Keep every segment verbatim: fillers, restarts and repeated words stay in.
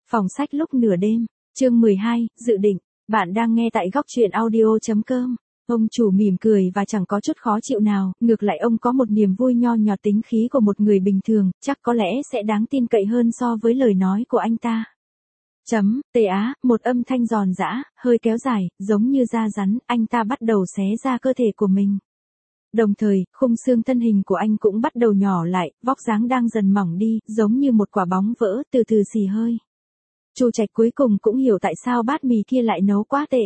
Phòng sách lúc nửa đêm, chương mười hai, dự định, bạn đang nghe tại góc truyện audio.com. Ông chủ mỉm cười và chẳng có chút khó chịu nào, ngược lại ông có một niềm vui nho nhỏ tính khí của một người bình thường, chắc có lẽ sẽ đáng tin cậy hơn so với lời nói của anh ta. Chấm, tê á, một âm thanh giòn giã, hơi kéo dài, giống như da rắn, anh ta bắt đầu xé ra cơ thể của mình. Đồng thời, khung xương thân hình của anh cũng bắt đầu nhỏ lại, vóc dáng đang dần mỏng đi, giống như một quả bóng vỡ, từ từ xì hơi. Chu Trạch cuối cùng cũng hiểu tại sao bát mì kia lại nấu quá tệ.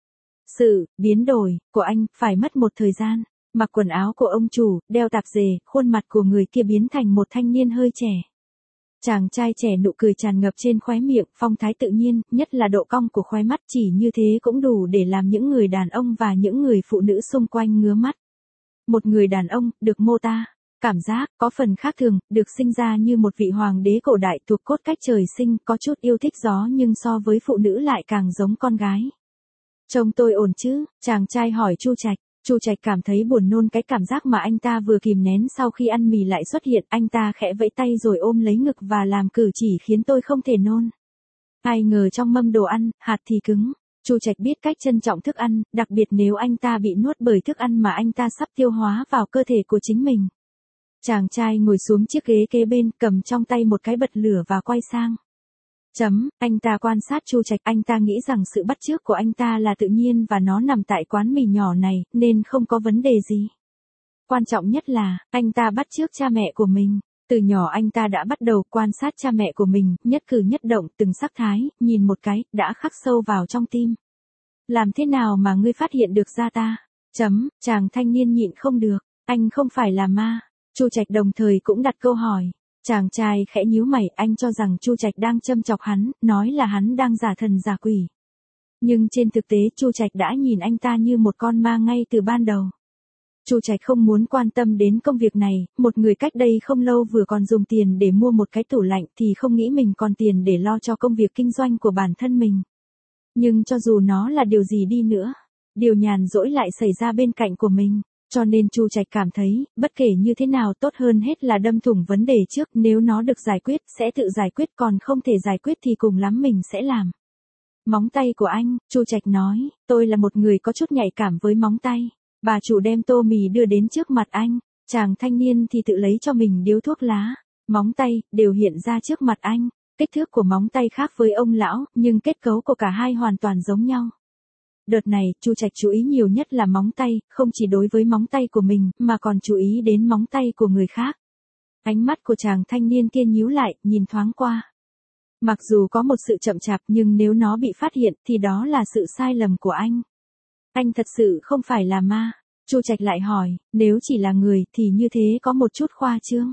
Sự biến đổi của anh phải mất một thời gian. Mặc quần áo của ông chủ, đeo tạp dề, khuôn mặt của người kia biến thành một thanh niên hơi trẻ. Chàng trai trẻ nụ cười tràn ngập trên khóe miệng, phong thái tự nhiên, nhất là độ cong của khóe mắt, chỉ như thế cũng đủ để làm những người đàn ông và những người phụ nữ xung quanh ngứa mắt. Một người đàn ông, được mô tả, cảm giác, có phần khác thường, được sinh ra như một vị hoàng đế cổ đại thuộc cốt cách trời sinh, có chút yêu thích gió nhưng so với phụ nữ lại càng giống con gái. Trông tôi ổn chứ, chàng trai hỏi Chu Trạch. Chu Trạch cảm thấy buồn nôn, cái cảm giác mà anh ta vừa kìm nén sau khi ăn mì lại xuất hiện, anh ta khẽ vẫy tay rồi ôm lấy ngực và làm cử chỉ khiến tôi không thể nôn. Ai ngờ trong mâm đồ ăn, hạt thì cứng. Chu Trạch biết cách trân trọng thức ăn, đặc biệt nếu anh ta bị nuốt bởi thức ăn mà anh ta sắp tiêu hóa vào cơ thể của chính mình. Chàng trai ngồi xuống chiếc ghế kế bên, cầm trong tay một cái bật lửa và quay sang. Chấm, anh ta quan sát Chu Trạch, anh ta nghĩ rằng sự bắt chước của anh ta là tự nhiên và nó nằm tại quán mì nhỏ này, nên không có vấn đề gì. Quan trọng nhất là, anh ta bắt chước cha mẹ của mình. Từ nhỏ anh ta đã bắt đầu quan sát cha mẹ của mình, nhất cử nhất động, từng sắc thái, nhìn một cái, đã khắc sâu vào trong tim. Làm thế nào mà ngươi phát hiện được ra ta? Chấm, chàng thanh niên nhịn không được, anh không phải là ma. Chu Trạch đồng thời cũng đặt câu hỏi. Chàng trai khẽ nhíu mày, anh cho rằng Chu Trạch đang châm chọc hắn, nói là hắn đang giả thần giả quỷ. Nhưng trên thực tế Chu Trạch đã nhìn anh ta như một con ma ngay từ ban đầu. Chu Trạch không muốn quan tâm đến công việc này, một người cách đây không lâu vừa còn dùng tiền để mua một cái tủ lạnh thì không nghĩ mình còn tiền để lo cho công việc kinh doanh của bản thân mình. Nhưng cho dù nó là điều gì đi nữa, điều nhàn rỗi lại xảy ra bên cạnh của mình. Cho nên Chu Trạch cảm thấy, bất kể như thế nào tốt hơn hết là đâm thủng vấn đề trước, nếu nó được giải quyết, sẽ tự giải quyết, còn không thể giải quyết thì cùng lắm mình sẽ làm. Móng tay của anh, Chu Trạch nói, tôi là một người có chút nhạy cảm với móng tay. Bà chủ đem tô mì đưa đến trước mặt anh, chàng thanh niên thì tự lấy cho mình điếu thuốc lá. Móng tay, đều hiện ra trước mặt anh, kích thước của móng tay khác với ông lão, nhưng kết cấu của cả hai hoàn toàn giống nhau. Đợt này, Chu Trạch chú ý nhiều nhất là móng tay, không chỉ đối với móng tay của mình, mà còn chú ý đến móng tay của người khác. Ánh mắt của chàng thanh niên kia nhíu lại, nhìn thoáng qua. Mặc dù có một sự chậm chạp nhưng nếu nó bị phát hiện thì đó là sự sai lầm của anh. Anh thật sự không phải là ma. Chu Trạch lại hỏi, nếu chỉ là người thì như thế có một chút khoa trương.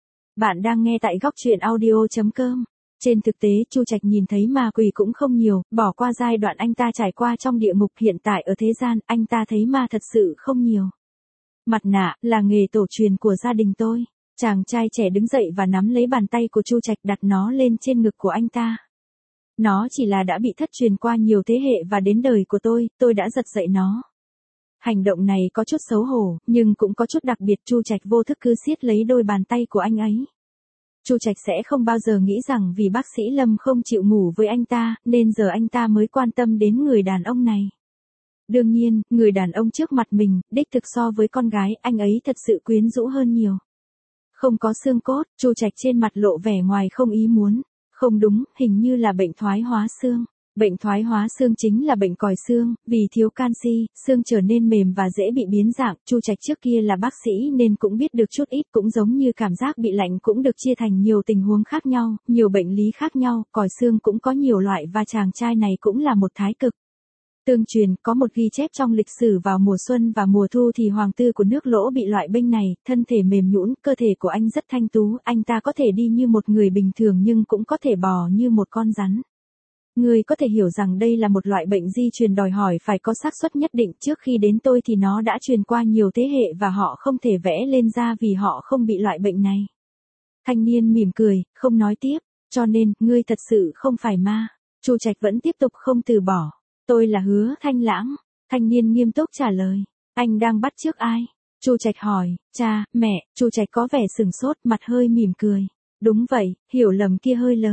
Bạn đang nghe tại góc truyện audio.com. Trên thực tế Chu Trạch nhìn thấy ma quỷ cũng không nhiều, bỏ qua giai đoạn anh ta trải qua trong địa ngục, hiện tại ở thế gian, anh ta thấy ma thật sự không nhiều. Mặt nạ, là nghề tổ truyền của gia đình tôi. Chàng trai trẻ đứng dậy và nắm lấy bàn tay của Chu Trạch, đặt nó lên trên ngực của anh ta. Nó chỉ là đã bị thất truyền qua nhiều thế hệ và đến đời của tôi, tôi đã giật dậy nó. Hành động này có chút xấu hổ, nhưng cũng có chút đặc biệt. Chu Trạch vô thức cứ siết lấy đôi bàn tay của anh ấy. Chu Trạch sẽ không bao giờ nghĩ rằng vì bác sĩ Lâm không chịu ngủ với anh ta, nên giờ anh ta mới quan tâm đến người đàn ông này. Đương nhiên, người đàn ông trước mặt mình, đích thực so với con gái, anh ấy thật sự quyến rũ hơn nhiều. Không có xương cốt, Chu Trạch trên mặt lộ vẻ ngoài không ý muốn. Không đúng, hình như là bệnh thoái hóa xương. Bệnh thoái hóa xương chính là bệnh còi xương, vì thiếu canxi, xương trở nên mềm và dễ bị biến dạng. Chu Trạch trước kia là bác sĩ nên cũng biết được chút ít, cũng giống như cảm giác bị lạnh cũng được chia thành nhiều tình huống khác nhau, nhiều bệnh lý khác nhau, còi xương cũng có nhiều loại và chàng trai này cũng là một thái cực. Tương truyền, có một ghi chép trong lịch sử vào mùa xuân và mùa thu thì hoàng tử của nước Lỗ bị loại bệnh này, thân thể mềm nhũn, cơ thể của anh rất thanh tú, anh ta có thể đi như một người bình thường nhưng cũng có thể bò như một con rắn. Người có thể hiểu rằng đây là một loại bệnh di truyền đòi hỏi phải có xác suất nhất định, trước khi đến tôi thì nó đã truyền qua nhiều thế hệ và họ không thể vẽ lên da vì họ không bị loại bệnh này. Thanh niên mỉm cười, không nói tiếp, cho nên, ngươi thật sự không phải ma. Chu Trạch vẫn tiếp tục không từ bỏ. Tôi là Hứa Thanh Lãng. Thanh niên nghiêm túc trả lời. Anh đang bắt chước ai? Chu Trạch hỏi. Cha, mẹ. Chu Trạch có vẻ sừng sốt, mặt hơi mỉm cười. Đúng vậy, hiểu lầm kia hơi lớn.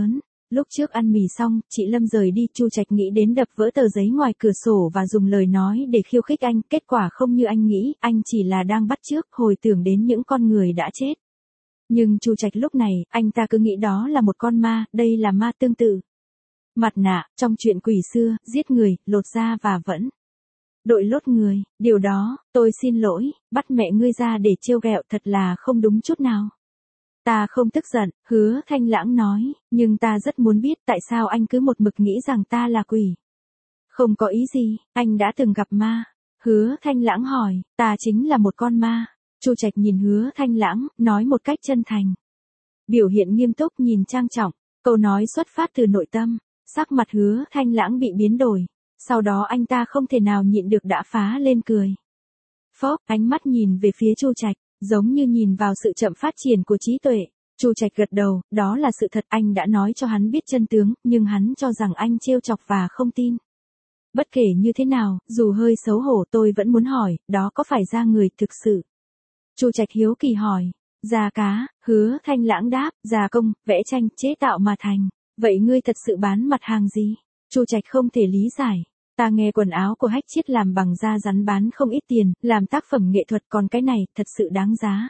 Lúc trước ăn mì xong, chị Lâm rời đi, Chu Trạch nghĩ đến đập vỡ tờ giấy ngoài cửa sổ và dùng lời nói để khiêu khích anh, kết quả không như anh nghĩ, anh chỉ là đang bắt chước, hồi tưởng đến những con người đã chết. Nhưng Chu Trạch lúc này, anh ta cứ nghĩ đó là một con ma, đây là ma tương tự. Mặt nạ, trong chuyện quỷ xưa, giết người, lột da và vẫn đội lốt người, điều đó, tôi xin lỗi, bắt mẹ ngươi ra để trêu ghẹo thật là không đúng chút nào. Ta không tức giận, Hứa Thanh Lãng nói, nhưng ta rất muốn biết tại sao anh cứ một mực nghĩ rằng ta là quỷ. Không có ý gì, anh đã từng gặp ma. Hứa Thanh Lãng hỏi, ta chính là một con ma. Chu Trạch nhìn Hứa Thanh Lãng, nói một cách chân thành. Biểu hiện nghiêm túc nhìn trang trọng, câu nói xuất phát từ nội tâm, sắc mặt Hứa Thanh Lãng bị biến đổi. Sau đó anh ta không thể nào nhịn được đã phá lên cười. Phóp, ánh mắt nhìn về phía Chu Trạch, giống như nhìn vào sự chậm phát triển của trí tuệ. Chu Trạch gật đầu, đó là sự thật, anh đã nói cho hắn biết chân tướng, nhưng hắn cho rằng anh trêu chọc và không tin. Bất kể như thế nào, dù hơi xấu hổ tôi vẫn muốn hỏi, đó có phải da người thực sự? Chu Trạch hiếu kỳ hỏi, da cá, Hứa Thanh Lãng đáp, da công, vẽ tranh, chế tạo mà thành. Vậy ngươi thật sự bán mặt hàng gì? Chu Trạch không thể lý giải. Ta nghe quần áo của Hách Chiết làm bằng da rắn bán không ít tiền, làm tác phẩm nghệ thuật, còn cái này, thật sự đáng giá.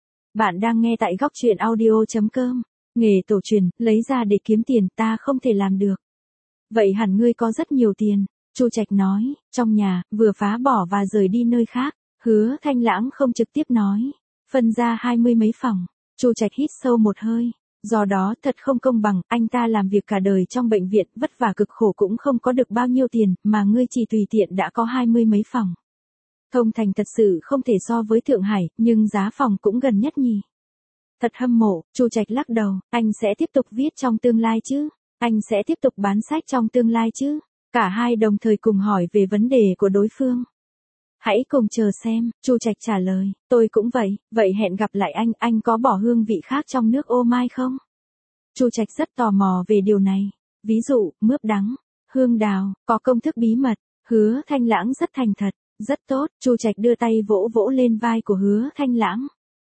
Bạn đang nghe tại góc truyện audio chấm com. Nghề tổ truyền, lấy ra để kiếm tiền, ta không thể làm được. Vậy hẳn ngươi có rất nhiều tiền. Chu Trạch nói, trong nhà, vừa phá bỏ và rời đi nơi khác. Hứa Thanh Lãng không trực tiếp nói. Phân ra hai mươi mấy phòng. Chu Trạch hít sâu một hơi. Do đó thật không công bằng, anh ta làm việc cả đời trong bệnh viện, vất vả cực khổ cũng không có được bao nhiêu tiền, mà ngươi chỉ tùy tiện đã có hai mươi mấy phòng. Thông Thành thật sự không thể so với Thượng Hải, nhưng giá phòng cũng gần nhất nhỉ. Thật hâm mộ, Chu Trạch lắc đầu, anh sẽ tiếp tục viết trong tương lai chứ? Anh sẽ tiếp tục bán sách trong tương lai chứ? Cả hai đồng thời cùng hỏi về vấn đề của đối phương. Hãy cùng chờ xem, Chu Trạch trả lời, tôi cũng vậy, vậy hẹn gặp lại anh, anh có bỏ hương vị khác trong nước ô mai không? Chu Trạch rất tò mò về điều này, ví dụ, mướp đắng, hương đào, có công thức bí mật. Hứa Thanh Lãng rất thành thật, rất tốt, Chu Trạch đưa tay vỗ vỗ lên vai của Hứa Thanh Lãng.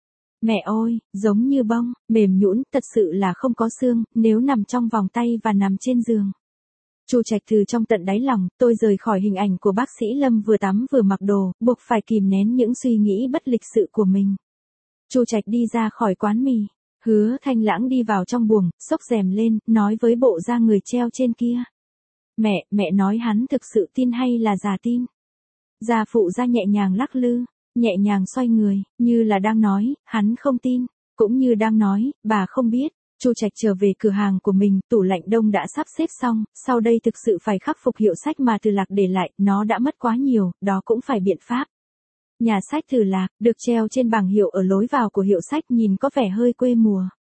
Mẹ ơi, giống như bông, mềm nhũn, thật sự là không có xương, nếu nằm trong vòng tay và nằm trên giường. Chu Trạch từ trong tận đáy lòng, tôi rời khỏi hình ảnh của bác sĩ Lâm vừa tắm vừa mặc đồ, buộc phải kìm nén những suy nghĩ bất lịch sự của mình. Chu Trạch đi ra khỏi quán mì, Hứa Thanh Lãng đi vào trong buồng, xốc rèm lên, nói với bộ da người treo trên kia. Mẹ, mẹ nói hắn thực sự tin hay là giả tin? Gia phụ ra nhẹ nhàng lắc lư, nhẹ nhàng xoay người, như là đang nói, hắn không tin, cũng như đang nói, bà không biết. Chu Trạch trở về cửa hàng của mình, tủ lạnh đông đã sắp xếp xong, sau đây thực sự phải khắc phục hiệu sách mà Từ Lạc để lại, nó đã mất quá nhiều, đó cũng phải biện pháp. Nhà sách Từ Lạc, được treo trên bảng hiệu ở lối vào của hiệu sách, nhìn có vẻ hơi quê mùa.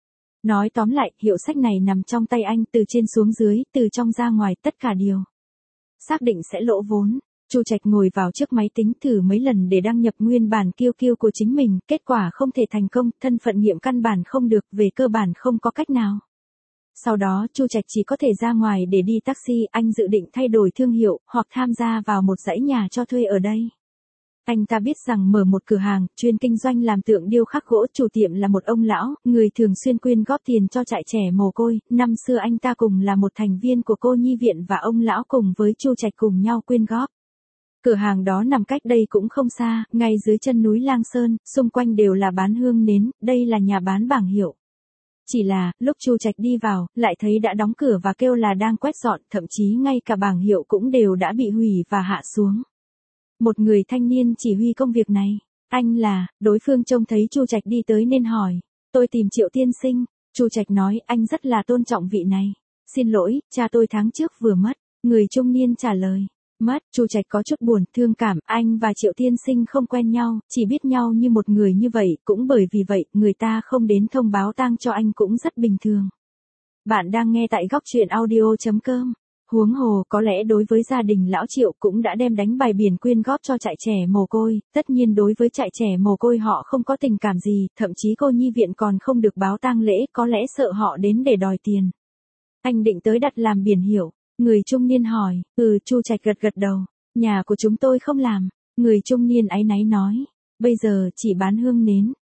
Nói tóm lại, hiệu sách này nằm trong tay anh, từ trên xuống dưới, từ trong ra ngoài, tất cả đều xác định sẽ lỗ vốn. Chu Trạch ngồi vào trước máy tính thử mấy lần để đăng nhập nguyên bản kiêu kiêu của chính mình, kết quả không thể thành công, thân phận nghiệm căn bản không được, về cơ bản không có cách nào. Sau đó Chu Trạch chỉ có thể ra ngoài để đi taxi, anh dự định thay đổi thương hiệu, hoặc tham gia vào một dãy nhà cho thuê ở đây. Anh ta biết rằng mở một cửa hàng, chuyên kinh doanh làm tượng điêu khắc gỗ, chủ tiệm là một ông lão, người thường xuyên quyên góp tiền cho trại trẻ mồ côi, năm xưa anh ta cùng là một thành viên của cô nhi viện và ông lão cùng với Chu Trạch cùng nhau quyên góp. Cửa hàng đó nằm cách đây cũng không xa, ngay dưới chân núi Lang Sơn, xung quanh đều là bán hương nến, đây là nhà bán bảng hiệu. Chỉ là, lúc Chu Trạch đi vào, lại thấy đã đóng cửa và kêu là đang quét dọn, thậm chí ngay cả bảng hiệu cũng đều đã bị hủy và hạ xuống. Một người thanh niên chỉ huy công việc này. Anh là, đối phương trông thấy Chu Trạch đi tới nên hỏi. Tôi tìm Triệu tiên sinh. Chu Trạch nói, anh rất là tôn trọng vị này. Xin lỗi, cha tôi tháng trước vừa mất. Người trung niên trả lời. Mất, Chu Trạch có chút buồn, thương cảm, anh và Triệu tiên sinh không quen nhau, chỉ biết nhau như một người như vậy, cũng bởi vì vậy, người ta không đến thông báo tang cho anh cũng rất bình thường. Bạn đang nghe tại góc truyện audio chấm com. Huống hồ, có lẽ đối với gia đình lão Triệu cũng đã đem đánh bài biển quyên góp cho trại trẻ mồ côi, tất nhiên đối với trại trẻ mồ côi họ không có tình cảm gì, thậm chí cô nhi viện còn không được báo tang lễ, có lẽ sợ họ đến để đòi tiền. Anh định tới đặt làm biển hiệu. Người trung niên hỏi, ừ, Chu Trạch gật gật đầu, nhà của chúng tôi không làm. Người trung niên áy náy nói, bây giờ chỉ bán hương nến.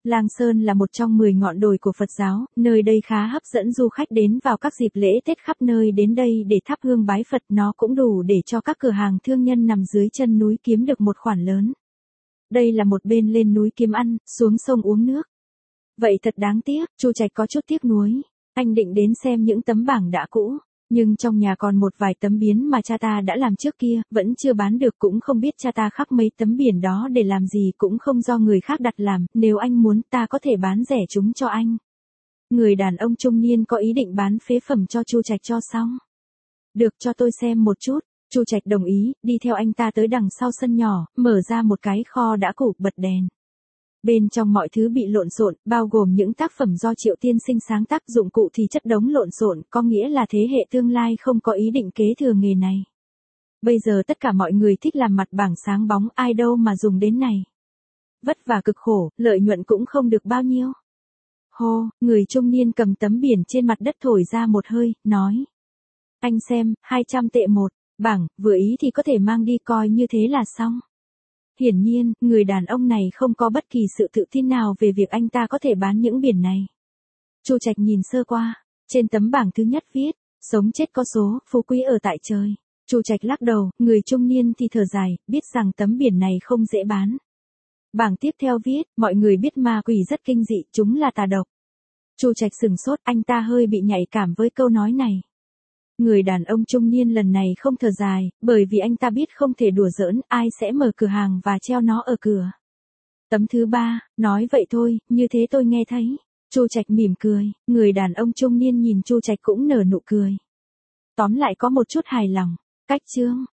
Lang Sơn là một trong mười ngọn đồi của Phật giáo, nơi đây khá hấp dẫn du khách đến vào các dịp lễ Tết khắp nơi đến đây để thắp hương bái Phật, nó cũng đủ để cho các cửa hàng thương nhân nằm dưới chân núi kiếm được một khoản lớn. Đây là một bên lên núi kiếm ăn, xuống sông uống nước. Vậy thật đáng tiếc, Chu Trạch có chút tiếc nuối. Anh định đến xem những tấm bảng đã cũ, nhưng trong nhà còn một vài tấm biển mà cha ta đã làm trước kia, vẫn chưa bán được, cũng không biết cha ta khắc mấy tấm biển đó để làm gì, cũng không do người khác đặt làm, nếu anh muốn ta có thể bán rẻ chúng cho anh. Người đàn ông trung niên có ý định bán phế phẩm cho Chu Trạch cho xong. Được, cho tôi xem một chút. Chu Trạch đồng ý, đi theo anh ta tới đằng sau sân nhỏ, mở ra một cái kho đã cũ, bật đèn. Bên trong mọi thứ bị lộn xộn, bao gồm những tác phẩm do Triệu tiên sinh sáng tác, dụng cụ thì chất đống lộn xộn, có nghĩa là thế hệ tương lai không có ý định kế thừa nghề này. Bây giờ tất cả mọi người thích làm mặt bảng sáng bóng, ai đâu mà dùng đến này. Vất vả cực khổ, lợi nhuận cũng không được bao nhiêu. Hô, người trung niên cầm tấm biển trên mặt đất thổi ra một hơi, nói. Anh xem, hai trăm tệ một bảng, vừa ý thì có thể mang đi, coi như thế là xong. Hiển nhiên, người đàn ông này không có bất kỳ sự tự tin nào về việc anh ta có thể bán những biển này. Chu Trạch nhìn sơ qua, trên tấm bảng thứ nhất viết, sống chết có số, phú quý ở tại trời. Chu Trạch lắc đầu, người trung niên thì thở dài, biết rằng tấm biển này không dễ bán. Bảng tiếp theo viết, mọi người biết ma quỷ rất kinh dị, chúng là tà độc. Chu Trạch sừng sốt, anh ta hơi bị nhạy cảm với câu nói này. Người đàn ông trung niên lần này không thở dài, bởi vì anh ta biết không thể đùa giỡn, ai sẽ mở cửa hàng và treo nó ở cửa. Tấm thứ ba, nói vậy thôi, như thế tôi nghe thấy. Chu Trạch mỉm cười, người đàn ông trung niên nhìn Chu Trạch cũng nở nụ cười. Tóm lại có một chút hài lòng. Cách chương